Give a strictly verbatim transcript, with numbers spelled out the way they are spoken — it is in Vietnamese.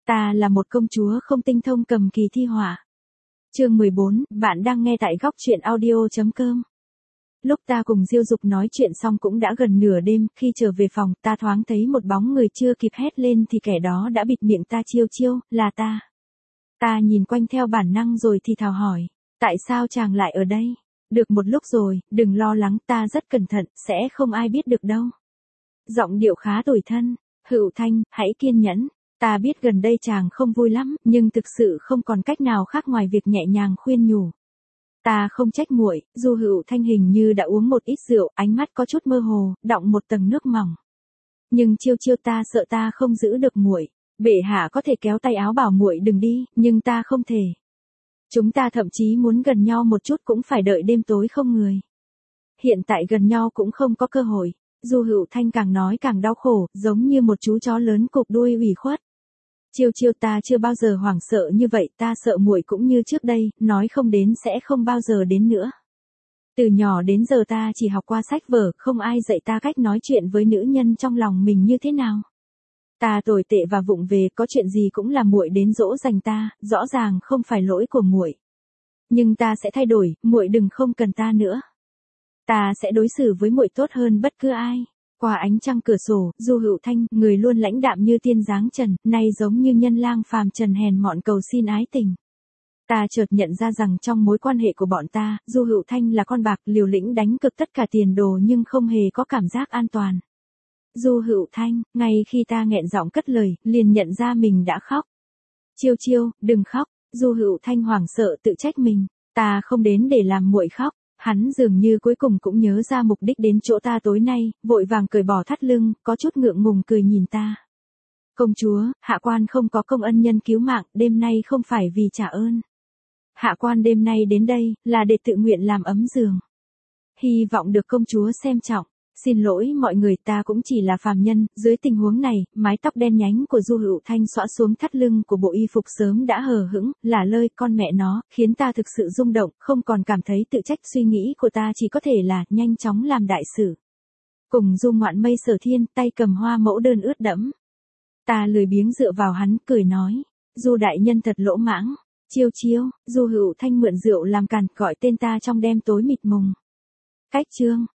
Ta là một công chúa không tinh thông cầm kỳ thi họa. Chương mười bốn, bạn đang nghe tại góc truyện audio chấm com. Lúc ta cùng Diêu Dục nói chuyện xong cũng đã gần nửa đêm, khi trở về phòng, ta thoáng thấy một bóng người chưa kịp hét lên thì kẻ đó đã bịt miệng ta. Chiêu Chiêu, là ta. Ta nhìn quanh theo bản năng rồi thì thào hỏi, tại sao chàng lại ở đây? Được một lúc rồi, đừng lo lắng, ta rất cẩn thận, sẽ không ai biết được đâu. Giọng điệu khá tủi thân. Hữu Thanh, hãy kiên nhẫn. Ta biết gần đây chàng không vui lắm, nhưng thực sự không còn cách nào khác ngoài việc nhẹ nhàng khuyên nhủ. Ta không trách muội, dù Hữu Thanh hình như đã uống một ít rượu, ánh mắt có chút mơ hồ, đọng một tầng nước mỏng. Nhưng Chiêu Chiêu, ta sợ ta không giữ được muội. Bệ hạ có thể kéo tay áo bảo muội đừng đi, nhưng ta không thể. Chúng ta thậm chí muốn gần nhau một chút cũng phải đợi đêm tối không người. Hiện tại gần nhau cũng không có cơ hội. Du Hữu Thanh càng nói càng đau khổ, giống như một chú chó lớn cụp đuôi ủy khuất. Chiêu Chiêu, ta chưa bao giờ hoảng sợ như vậy, ta sợ muội cũng như trước đây, nói không đến sẽ không bao giờ đến nữa. Từ nhỏ đến giờ ta chỉ học qua sách vở, không ai dạy ta cách nói chuyện với nữ nhân trong lòng mình như thế nào. Ta tồi tệ và vụng về, có chuyện gì cũng là muội đến dỗ dành ta, rõ ràng không phải lỗi của muội. Nhưng ta sẽ thay đổi, muội đừng không cần ta nữa. Ta sẽ đối xử với muội tốt hơn bất cứ ai. Qua ánh trăng cửa sổ, Du Hữu Thanh, người luôn lãnh đạm như tiên dáng trần, nay giống như nhân lang phàm trần hèn mọn cầu xin ái tình. Ta chợt nhận ra rằng trong mối quan hệ của bọn ta, Du Hữu Thanh là con bạc liều lĩnh đánh cực tất cả tiền đồ nhưng không hề có cảm giác an toàn. Du Hữu Thanh, ngay khi ta nghẹn giọng cất lời, liền nhận ra mình đã khóc. Chiêu Chiêu, đừng khóc. Du Hữu Thanh hoảng sợ tự trách mình, ta không đến để làm muội khóc. Hắn dường như cuối cùng cũng nhớ ra mục đích đến chỗ ta tối nay, vội vàng cởi bỏ thắt lưng, có chút ngượng ngùng cười nhìn ta. Công chúa, hạ quan không có công ân nhân cứu mạng, đêm nay không phải vì trả ơn. Hạ quan đêm nay đến đây, là để tự nguyện làm ấm giường. Hy vọng được công chúa xem trọng. Xin lỗi mọi người, ta cũng chỉ là phàm nhân. Dưới tình huống này, mái tóc đen nhánh của Du Hữu Thanh xõa xuống thắt lưng của bộ y phục sớm đã hờ hững, là lơi con mẹ nó, khiến ta thực sự rung động, không còn cảm thấy tự trách. Suy nghĩ của ta chỉ có thể là, nhanh chóng làm đại sự. Cùng du ngoạn mây Sở Thiên, tay cầm hoa mẫu đơn ướt đẫm. Ta lười biếng dựa vào hắn, cười nói, Du đại nhân thật lỗ mãng. Chiêu Chiêu, Du Hữu Thanh mượn rượu làm càn, gọi tên ta trong đêm tối mịt mùng. Cách chương.